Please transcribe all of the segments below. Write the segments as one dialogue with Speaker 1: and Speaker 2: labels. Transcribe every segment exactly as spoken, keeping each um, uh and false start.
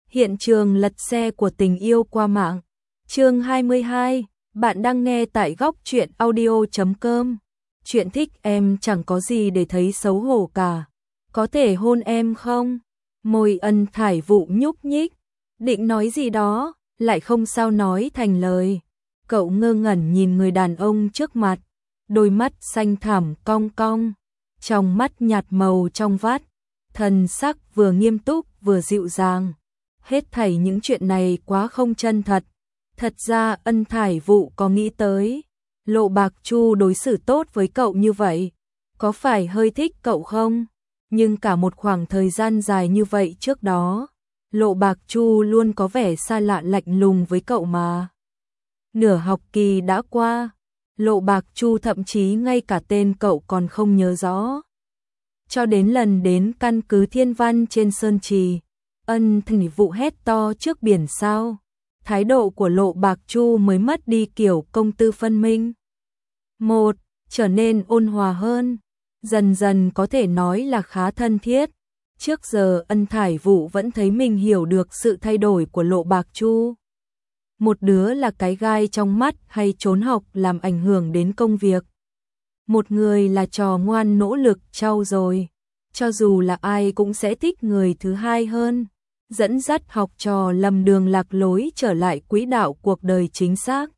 Speaker 1: Hiện trường lật xe của tình yêu qua mạng. Chương hai mươi hai, bạn đang nghe tại góc truyện audio chấm com. Chuyện thích em chẳng có gì để thấy xấu hổ cả. Có thể hôn em không? Môi Ân Thải Vũ nhúc nhích, định nói gì đó, lại không sao nói thành lời. Cậu ngơ ngẩn nhìn người đàn ông trước mặt, đôi mắt xanh thẳm cong cong, trong mắt nhạt màu trong vắt, thần sắc vừa nghiêm túc vừa dịu dàng. Hết thảy những chuyện này quá không chân thật. Thật ra Ân Thải Vũ có nghĩ tới, Lộ Bạc Chu đối xử tốt với cậu như vậy, có phải hơi thích cậu không? Nhưng cả một khoảng thời gian dài như vậy trước đó, Lộ Bạc Chu luôn có vẻ xa lạ lạnh lùng với cậu mà. Nửa học kỳ đã qua, Lộ Bạc Chu thậm chí ngay cả tên cậu còn không nhớ rõ. Cho đến lần đến căn cứ Thiên Văn trên Sơn Trì, Ân Thải Vũ hét to trước biển sao, thái độ của Lộ Bạc Chu mới mất đi kiểu công tư phân minh. Một, trở nên ôn hòa hơn, dần dần có thể nói là khá thân thiết. Trước giờ Ân Thải Vũ vẫn thấy mình hiểu được sự thay đổi của Lộ Bạc Chu. Một đứa là cái gai trong mắt hay trốn học làm ảnh hưởng đến công việc. Một người là trò ngoan nỗ lực trau dồi. Cho dù là ai cũng sẽ thích người thứ hai hơn, dẫn dắt học trò lầm đường lạc lối trở lại quỹ đạo cuộc đời chính xác.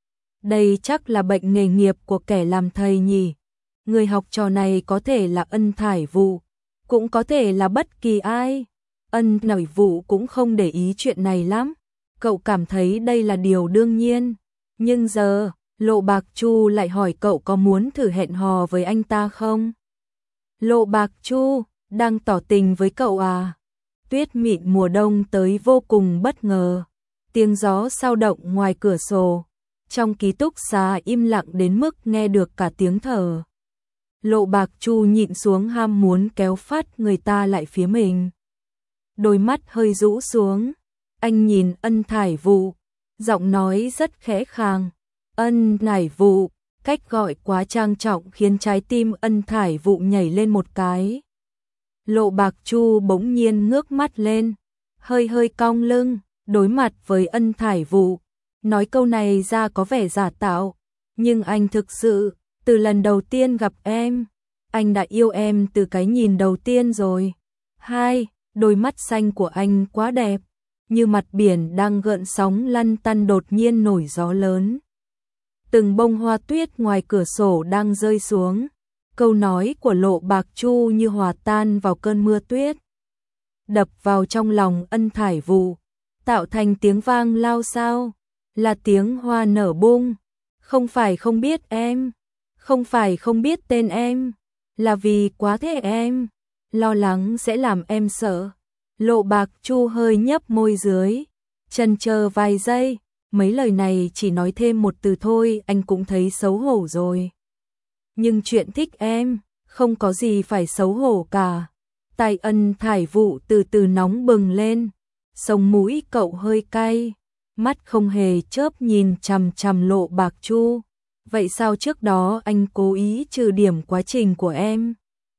Speaker 1: Đây chắc là bệnh nghề nghiệp của kẻ làm thầy nhỉ. Người học trò này có thể là Ân Thải Vũ, cũng có thể là bất kỳ ai. Ân Thải Vũ cũng không để ý chuyện này lắm. Cậu cảm thấy đây là điều đương nhiên. Nhưng giờ, Lộ Bạc Chu lại hỏi cậu có muốn thử hẹn hò với anh ta không? Lộ Bạc Chu, đang tỏ tình với cậu à? Tuyết mịn mùa đông tới vô cùng bất ngờ. Tiếng gió sao động ngoài cửa sổ. Trong ký túc xá im lặng đến mức nghe được cả tiếng thở. Lộ Bạc Chu nhịn xuống ham muốn kéo phát người ta lại phía mình. Đôi mắt hơi rũ xuống. Anh nhìn Ân Thải Vũ, giọng nói rất khẽ khàng. Ân Thải Vũ, cách gọi quá trang trọng khiến trái tim Ân Thải Vũ nhảy lên một cái. Lộ Bạc Chu bỗng nhiên ngước mắt lên, hơi hơi cong lưng, đối mặt với Ân Thải Vũ. Nói câu này ra có vẻ giả tạo, nhưng anh thực sự, từ lần đầu tiên gặp em, anh đã yêu em từ cái nhìn đầu tiên rồi. Hai, đôi mắt xanh của anh quá đẹp, như mặt biển đang gợn sóng lăn tăn đột nhiên nổi gió lớn. Từng bông hoa tuyết ngoài cửa sổ đang rơi xuống. Câu nói của Lộ Bạc Chu như hòa tan vào cơn mưa tuyết, đập vào trong lòng Ân Thải Vũ, tạo thành tiếng vang lao xao, là tiếng hoa nở bung. Không phải không biết em, không phải không biết tên em, là vì quá thích em, lo lắng sẽ làm em sợ. Lộ Bạc Chu hơi nhấp môi dưới, chần chờ vài giây, mấy lời này chỉ nói thêm một từ thôi anh cũng thấy xấu hổ rồi. Nhưng chuyện thích em, không có gì phải xấu hổ cả. Tai Ân Thải Vũ từ từ nóng bừng lên, sống mũi cậu hơi cay, mắt không hề chớp nhìn chằm chằm Lộ Bạc Chu. Vậy sao trước đó anh cố ý trừ điểm quá trình của em?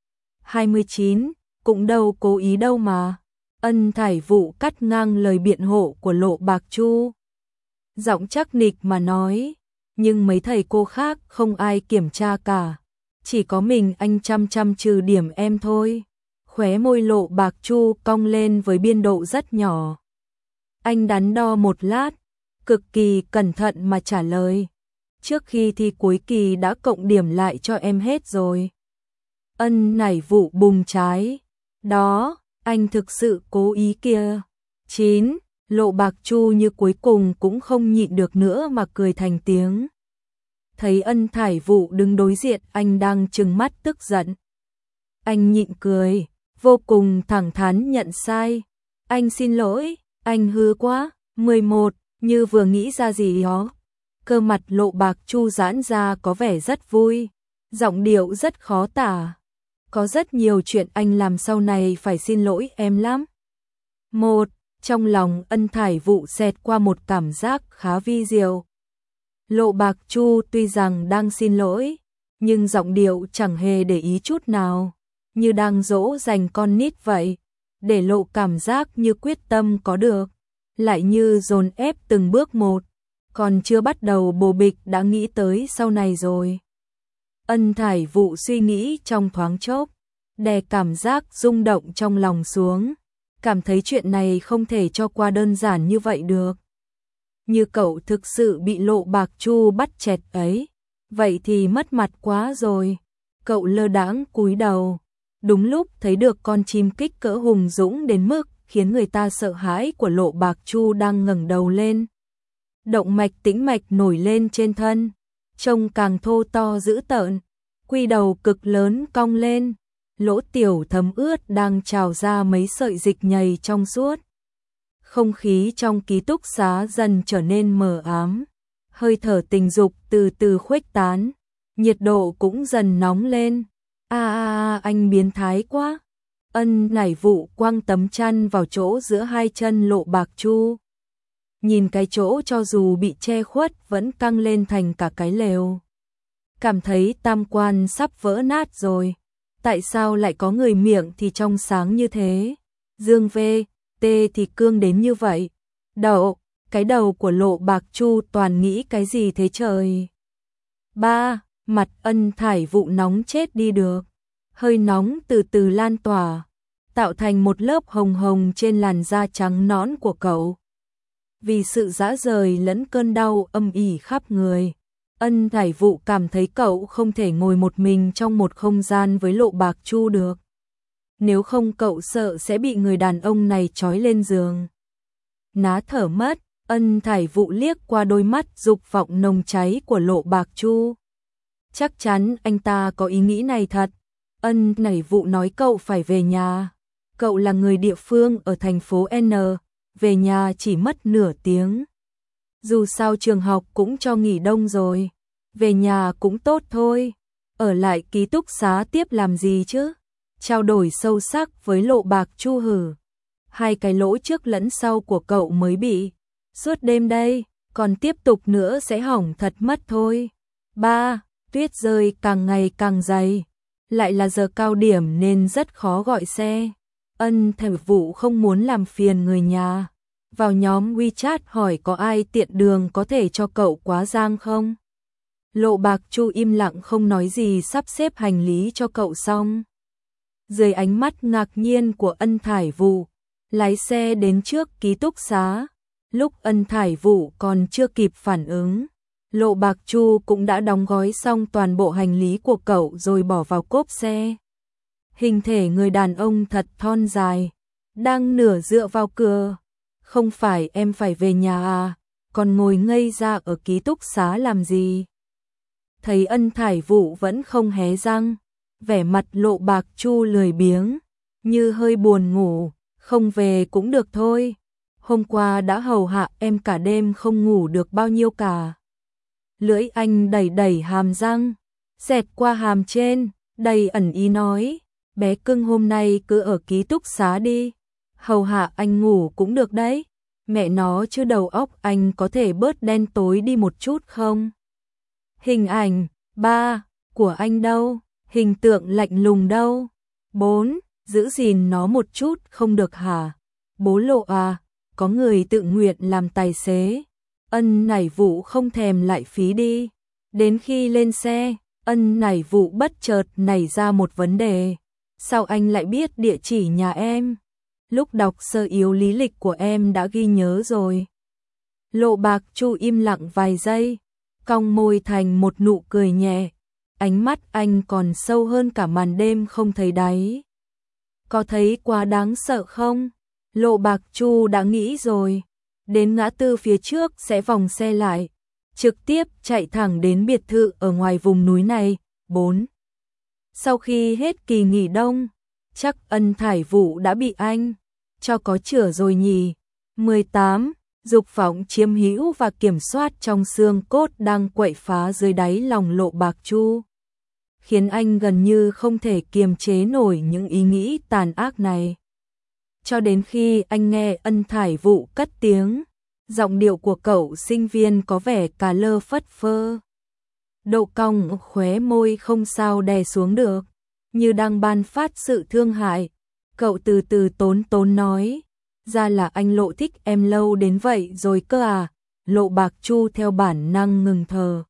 Speaker 1: hai mươi chín, cũng đâu cố ý đâu mà. Ân Thải Vũ cắt ngang lời biện hộ của Lộ Bạc Chu. Giọng chắc nịch mà nói, nhưng mấy thầy cô khác không ai kiểm tra cả. Chỉ có mình anh chăm chăm trừ điểm em thôi. Khóe môi Lộ Bạc Chu cong lên với biên độ rất nhỏ. Anh đắn đo một lát, cực kỳ cẩn thận mà trả lời. Trước khi thi cuối kỳ đã cộng điểm lại cho em hết rồi. Ân Thải Vũ bùng trái. Đó, anh thực sự cố ý kìa. Chín, Lộ Bạc Chu như cuối cùng cũng không nhịn được nữa mà cười thành tiếng. Thấy Ân Thải Vũ đứng đối diện anh đang trừng mắt tức giận. Anh nhịn cười, vô cùng thẳng thắn nhận sai. Anh xin lỗi, anh hư quá. mười một, như vừa nghĩ ra gì đó. Cơ mặt Lộ Bạc Chu giãn ra có vẻ rất vui, giọng điệu rất khó tả. Có rất nhiều chuyện anh làm sau này phải xin lỗi em lắm. Một, trong lòng Ân Thải Vũ xẹt qua một cảm giác khá vi diệu. Lộ Bạc Chu tuy rằng đang xin lỗi, nhưng giọng điệu chẳng hề để ý chút nào, như đang dỗ dành con nít vậy. để lộ cảm giác như quyết tâm có được, lại như dồn ép từng bước một, còn chưa bắt đầu bồ bịch đã nghĩ tới sau này rồi. Ân Thải Vụ suy nghĩ trong thoáng chốc, đè cảm giác rung động trong lòng xuống, cảm thấy chuyện này không thể cho qua đơn giản như vậy được. Như cậu thực sự bị Lộ Bạc Chu bắt chẹt ấy, vậy thì mất mặt quá rồi. Cậu lơ đãng cúi đầu, đúng lúc thấy được con chim kích cỡ hùng dũng đến mức khiến người ta sợ hãi của Lộ Bạc Chu đang ngẩng đầu lên. Động mạch tĩnh mạch nổi lên trên thân, trông càng thô to dữ tợn, quy đầu cực lớn cong lên, lỗ tiểu thấm ướt đang trào ra mấy sợi dịch nhầy trong suốt. Không khí trong ký túc xá dần trở nên mờ ám, hơi thở tình dục từ từ khuếch tán, nhiệt độ cũng dần nóng lên. A a a, anh biến thái quá. Ân Thải Vụ quăng tấm chăn vào chỗ giữa hai chân Lộ Bạc Chu. Nhìn cái chỗ cho dù bị che khuất vẫn căng lên thành cả cái lều. Cảm thấy tam quan sắp vỡ nát rồi. Tại sao lại có người miệng thì trong sáng như thế? Dương V, T thì cương đến như vậy. Đậu, cái đầu của Lộ Bạc Chu toàn nghĩ cái gì thế trời? Ba, mặt Ân Thải Vụ nóng chết đi được. Hơi nóng từ từ lan tỏa, tạo thành một lớp hồng hồng trên làn da trắng nõn của cậu. Vì sự dã rời lẫn cơn đau âm ỉ khắp người, Ân Thải Vụ cảm thấy cậu không thể ngồi một mình trong một không gian với Lộ Bạc Chu được. Nếu không cậu sợ sẽ bị người đàn ông này trói lên giường. Ná thở mất, Ân Thải Vụ liếc qua đôi mắt dục vọng nồng cháy của Lộ Bạc Chu. Chắc chắn anh ta có ý nghĩ này thật. Ân Thải Vụ nói cậu phải về nhà. Cậu là người địa phương ở thành phố N, về nhà chỉ mất nửa tiếng. Dù sao trường học cũng cho nghỉ đông rồi, về nhà cũng tốt thôi. Ở lại ký túc xá tiếp làm gì chứ? Trao đổi sâu sắc với Lộ Bạc Chu hử. Hai cái lỗ trước lẫn sau của cậu mới bị. Suốt đêm đây, còn tiếp tục nữa sẽ hỏng thật mất thôi. Ba, tuyết rơi càng ngày càng dày. Lại là giờ cao điểm nên rất khó gọi xe. Ân Thải Vụ không muốn làm phiền người nhà. Vào nhóm WeChat hỏi có ai tiện đường có thể cho cậu quá giang không? Lộ Bạc Chu im lặng không nói gì sắp xếp hành lý cho cậu xong. Dưới ánh mắt ngạc nhiên của Ân Thải Vụ, lái xe đến trước ký túc xá. Lúc Ân Thải Vụ còn chưa kịp phản ứng, Lộ Bạc Chu cũng đã đóng gói xong toàn bộ hành lý của cậu rồi bỏ vào cốp xe. Hình thể người đàn ông thật thon dài, đang nửa dựa vào cửa. Không phải em phải về nhà à, còn ngồi ngây ra ở ký túc xá làm gì? Thấy Ân Thải Vụ vẫn không hé răng, vẻ mặt Lộ Bạc Chu lười biếng, như hơi buồn ngủ, không về cũng được thôi. Hôm qua đã hầu hạ em cả đêm không ngủ được bao nhiêu cả. Lưỡi anh đẩy đẩy hàm răng, xẹt qua hàm trên, đầy ẩn ý nói, bé cưng hôm nay cứ ở ký túc xá đi, hầu hạ anh ngủ cũng được đấy. Mẹ nó chứ đầu óc anh có thể bớt đen tối đi một chút không? Hình ảnh, ba, của anh đâu? Hình tượng lạnh lùng đâu? Bốn, giữ gìn nó một chút không được hả? Bố Lộ à, có người tự nguyện làm tài xế. Ân Thải Vụ không thèm lại phí đi. Đến khi lên xe, Ân Thải Vụ bất chợt nảy ra một vấn đề. Sao anh lại biết địa chỉ nhà em? Lúc đọc sơ yếu lý lịch của em đã ghi nhớ rồi. Lộ Bạc Chu im lặng vài giây, cong môi thành một nụ cười nhẹ. Ánh mắt anh còn sâu hơn cả màn đêm không thấy đáy. Có thấy quá đáng sợ không? Lộ Bạc Chu đã nghĩ rồi. Đến ngã tư phía trước sẽ vòng xe lại, trực tiếp chạy thẳng đến biệt thự ở ngoài vùng núi này. Bốn. Sau khi hết kỳ nghỉ đông, chắc Ân Thải Vụ đã bị anh cho có chữa rồi nhỉ. mười tám. Dục vọng chiếm hữu và kiểm soát trong xương cốt đang quậy phá dưới đáy lòng Lộ Bạc Chu, khiến anh gần như không thể kiềm chế nổi những ý nghĩ tàn ác này. Cho đến khi anh nghe Ân Thải Vụ cất tiếng, giọng điệu của cậu sinh viên có vẻ cà lơ phất phơ. Độ cong khóe môi không sao đè xuống được, như đang ban phát sự thương hại. Cậu từ từ tốn tốn nói, ra là anh Lộ thích em lâu đến vậy rồi cơ à. Lộ Bạc Chu theo bản năng ngừng thở.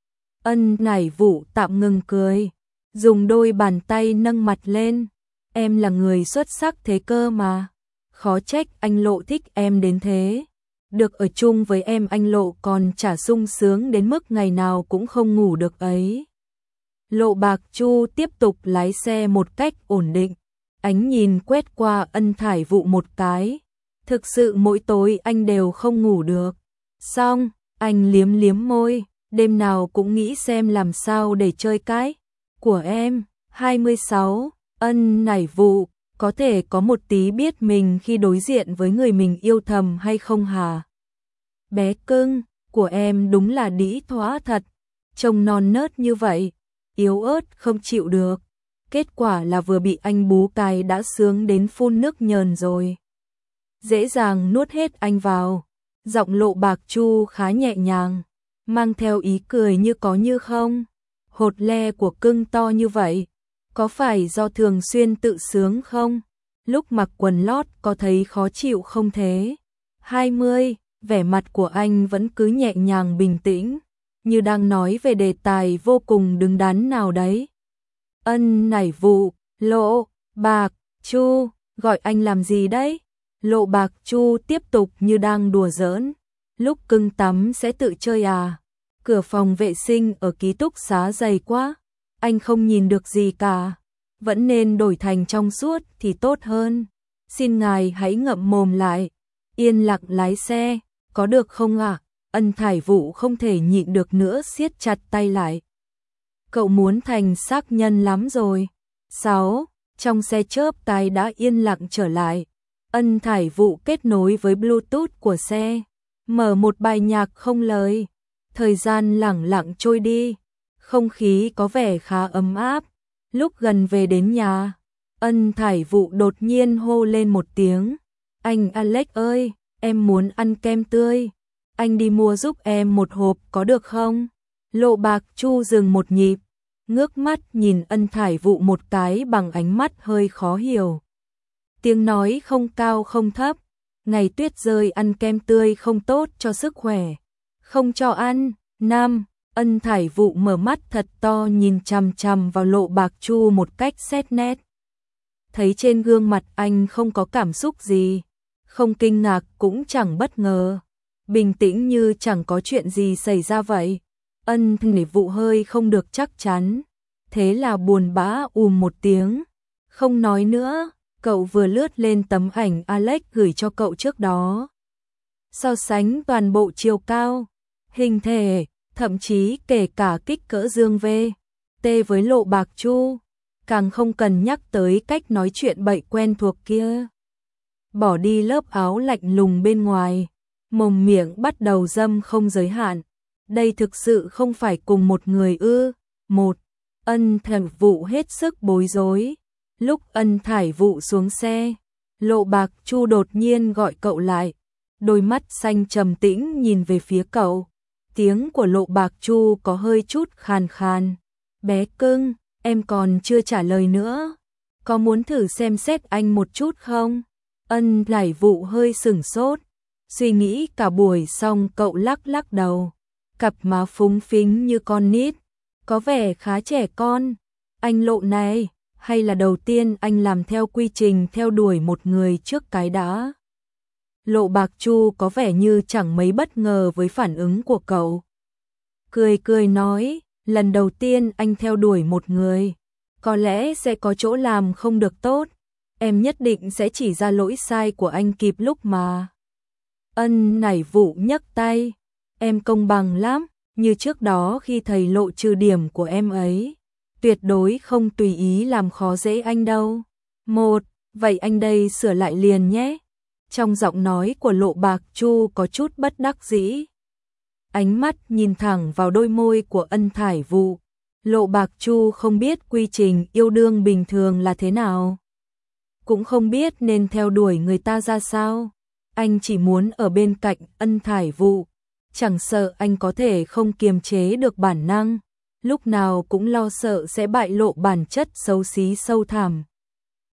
Speaker 1: Ân Nải Vũ tạm ngừng cười, dùng đôi bàn tay nâng mặt lên. Em là người xuất sắc thế cơ mà, khó trách anh Lộ thích em đến thế. Được ở chung với em anh Lộ còn chả sung sướng đến mức ngày nào cũng không ngủ được ấy. Lộ Bạc Chu tiếp tục lái xe một cách ổn định, ánh nhìn quét qua Ân Thải Vũ một cái. Thực sự mỗi tối anh đều không ngủ được. Xong, anh liếm liếm môi, đêm nào cũng nghĩ xem làm sao để chơi cái của em. hai mươi sáu, Ân Nải Vũ, có thể có một tí biết mình khi đối diện với người mình yêu thầm hay không hả? Bé cưng, của em đúng là đĩ thoá thật, trông non nớt như vậy, yếu ớt không chịu được. Kết quả là vừa bị anh bú cái đã sướng đến phun nước nhờn rồi. Dễ dàng nuốt hết anh vào. Giọng Lộ Bạc Chu khá nhẹ nhàng, mang theo ý cười như có như không. Hột le của cưng to như vậy, có phải do thường xuyên tự sướng không? Lúc mặc quần lót có thấy khó chịu không thế? hai mươi, vẻ mặt của anh vẫn cứ nhẹ nhàng bình tĩnh, như đang nói về đề tài vô cùng đứng đắn nào đấy. Ân Nải Vũ, Lộ Bạc Chu, gọi anh làm gì đấy? Lộ Bạc Chu tiếp tục như đang đùa giỡn. Lúc cưng tắm sẽ tự chơi à? Cửa phòng vệ sinh ở ký túc xá dày quá, anh không nhìn được gì cả. Vẫn nên đổi thành trong suốt thì tốt hơn. Xin ngài hãy ngậm mồm lại, yên lặng lái xe, có được không ạ? À? Ân Thải Vũ không thể nhịn được nữa siết chặt tay lại. Cậu muốn thành xác nhân lắm rồi. sáu. Trong xe chớp cái đã yên lặng trở lại. Ân Thải Vũ kết nối với Bluetooth của xe, mở một bài nhạc không lời. Thời gian lẳng lặng trôi đi, không khí có vẻ khá ấm áp. Lúc gần về đến nhà, Ân Thải Vũ đột nhiên hô lên một tiếng. Anh Alex ơi, em muốn ăn kem tươi. Anh đi mua giúp em một hộp có được không? Lộ Bạc Chu dừng một nhịp, ngước mắt nhìn Ân Thải Vũ một cái bằng ánh mắt hơi khó hiểu. Tiếng nói không cao không thấp, ngày tuyết rơi ăn kem tươi không tốt cho sức khỏe, không cho ăn. Nam, Ân Thải Vũ mở mắt thật to nhìn chằm chằm vào Lộ Bạc Chu một cách xét nét. Thấy trên gương mặt anh không có cảm xúc gì, không kinh ngạc cũng chẳng bất ngờ, bình tĩnh như chẳng có chuyện gì xảy ra vậy. Ân Thải Vũ hơi không được chắc chắn, thế là buồn bã ùm một tiếng, không nói nữa. Cậu vừa lướt lên tấm ảnh Alex gửi cho cậu trước đó. So sánh toàn bộ chiều cao, hình thể, thậm chí kể cả kích cỡ Dương vê tê với Lộ Bạc Chu, càng không cần nhắc tới cách nói chuyện bậy quen thuộc kia. Bỏ đi lớp áo lạnh lùng bên ngoài, mồm miệng bắt đầu dâm không giới hạn. Đây thực sự không phải cùng một người ư? Một, Ân Thải Vũ hết sức bối rối. Lúc Ân Thải Vũ xuống xe, Lộ Bạc Chu đột nhiên gọi cậu lại, đôi mắt xanh trầm tĩnh nhìn về phía cậu. Tiếng của Lộ Bạc Chu có hơi chút khàn khàn. Bé cưng, em còn chưa trả lời nữa. Có muốn thử xem xét anh một chút không? Ân Thải Vũ hơi sửng sốt, suy nghĩ cả buổi xong cậu lắc lắc đầu. Cặp má phúng phính như con nít, có vẻ khá trẻ con. Anh Lộ này, hay là đầu tiên anh làm theo quy trình theo đuổi một người trước cái đã? Lộ Bạc Chu có vẻ như chẳng mấy bất ngờ với phản ứng của cậu. Cười cười nói, lần đầu tiên anh theo đuổi một người, có lẽ sẽ có chỗ làm không được tốt. Em nhất định sẽ chỉ ra lỗi sai của anh kịp lúc mà. Ân Nải Vũ nhấc tay, em công bằng lắm, như trước đó khi thầy Lộ trừ điểm của em ấy. Tuyệt đối không tùy ý làm khó dễ anh đâu. Một, vậy anh đây sửa lại liền nhé. Trong giọng nói của Lộ Bạc Chu có chút bất đắc dĩ. Ánh mắt nhìn thẳng vào đôi môi của Ân Thải Vũ. Lộ Bạc Chu không biết quy trình yêu đương bình thường là thế nào, cũng không biết nên theo đuổi người ta ra sao. Anh chỉ muốn ở bên cạnh Ân Thải Vũ, chẳng sợ anh có thể không kiềm chế được bản năng, lúc nào cũng lo sợ sẽ bại lộ bản chất xấu xí sâu thẳm.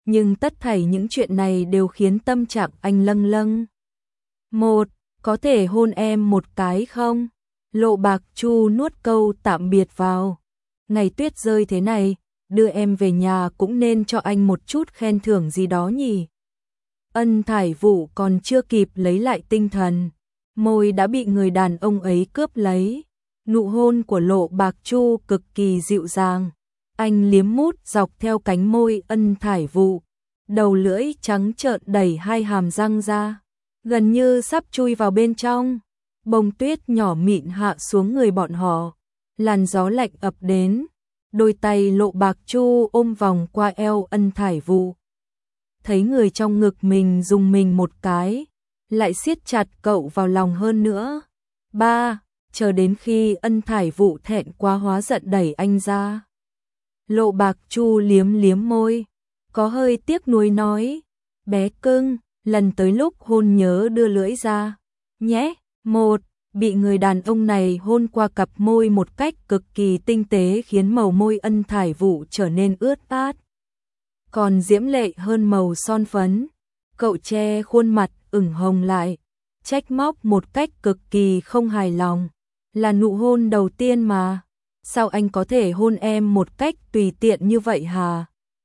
Speaker 1: nhưng tất thảy những chuyện này đều khiến tâm trạng anh lâng lâng. Một, có thể hôn em một cái không? Lộ Bạc Chu nuốt câu tạm biệt vào. Ngày tuyết rơi thế này, đưa em về nhà cũng nên cho anh một chút khen thưởng gì đó nhỉ. Ân Thải Vũ còn chưa kịp lấy lại tinh thần, môi đã bị người đàn ông ấy cướp lấy. Nụ hôn của Lộ Bạc Chu cực kỳ dịu dàng, anh liếm mút dọc theo cánh môi Ân Thải Vũ, đầu lưỡi trắng trợn đẩy hai hàm răng ra, gần như sắp chui vào bên trong. Bông tuyết nhỏ mịn hạ xuống người bọn họ, làn gió lạnh ập đến, đôi tay Lộ Bạc Chu ôm vòng qua eo Ân Thải Vũ. Thấy người trong ngực mình dùng mình một cái, lại siết chặt cậu vào lòng hơn nữa. Ba, chờ đến khi Ân Thải Vũ thẹn quá hóa giận đẩy anh ra. Lộ Bạc Chu liếm liếm môi, có hơi tiếc nuối nói, bé cưng, lần tới lúc hôn nhớ đưa lưỡi ra, nhé. Một, bị người đàn ông này hôn qua cặp môi một cách cực kỳ tinh tế khiến màu môi Ân Thải Vũ trở nên ướt át, còn diễm lệ hơn màu son phấn. Cậu che khuôn mặt ửng hồng lại, trách móc một cách cực kỳ không hài lòng. Là nụ hôn đầu tiên mà, sao anh có thể hôn em một cách tùy tiện như vậy hả?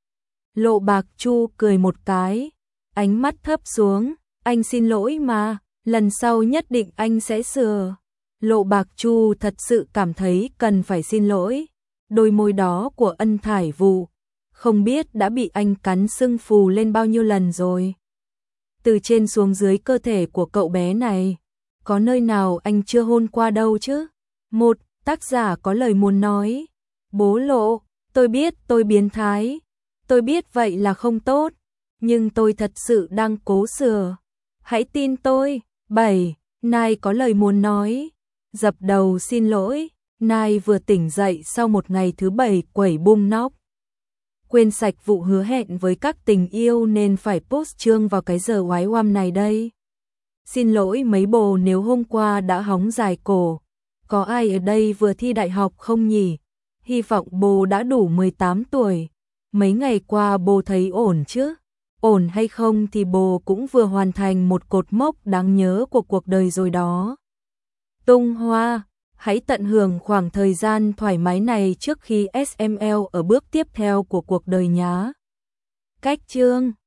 Speaker 1: Lộ Bạc Chu cười một cái, ánh mắt thấp xuống, anh xin lỗi mà, lần sau nhất định anh sẽ sửa. Lộ Bạc Chu thật sự cảm thấy cần phải xin lỗi. Đôi môi đó của Ân Thải Vũ không biết đã bị anh cắn sưng phù lên bao nhiêu lần rồi. Từ trên xuống dưới cơ thể của cậu bé này, có nơi nào anh chưa hôn qua đâu chứ? Một, tác giả có lời muốn nói. Bố Lộ, tôi biết tôi biến thái, tôi biết vậy là không tốt, nhưng tôi thật sự đang cố sửa. Hãy tin tôi. Bảy, Nai có lời muốn nói. Dập đầu xin lỗi. Nai vừa tỉnh dậy sau một ngày thứ bảy quẩy bung nóc, quên sạch vụ hứa hẹn với các tình yêu nên phải post chương vào cái giờ oái oăm này đây. Xin lỗi mấy bồ nếu hôm qua đã hóng dài cổ. Có ai ở đây vừa thi đại học không nhỉ? Hy vọng bồ đã đủ mười tám tuổi. Mấy ngày qua bồ thấy ổn chứ? Ổn hay không thì bồ cũng vừa hoàn thành một cột mốc đáng nhớ của cuộc đời rồi đó. Tung Hoa, hãy tận hưởng khoảng thời gian thoải mái này trước khi ét em lờ ở bước tiếp theo của cuộc đời nhá. Cách chương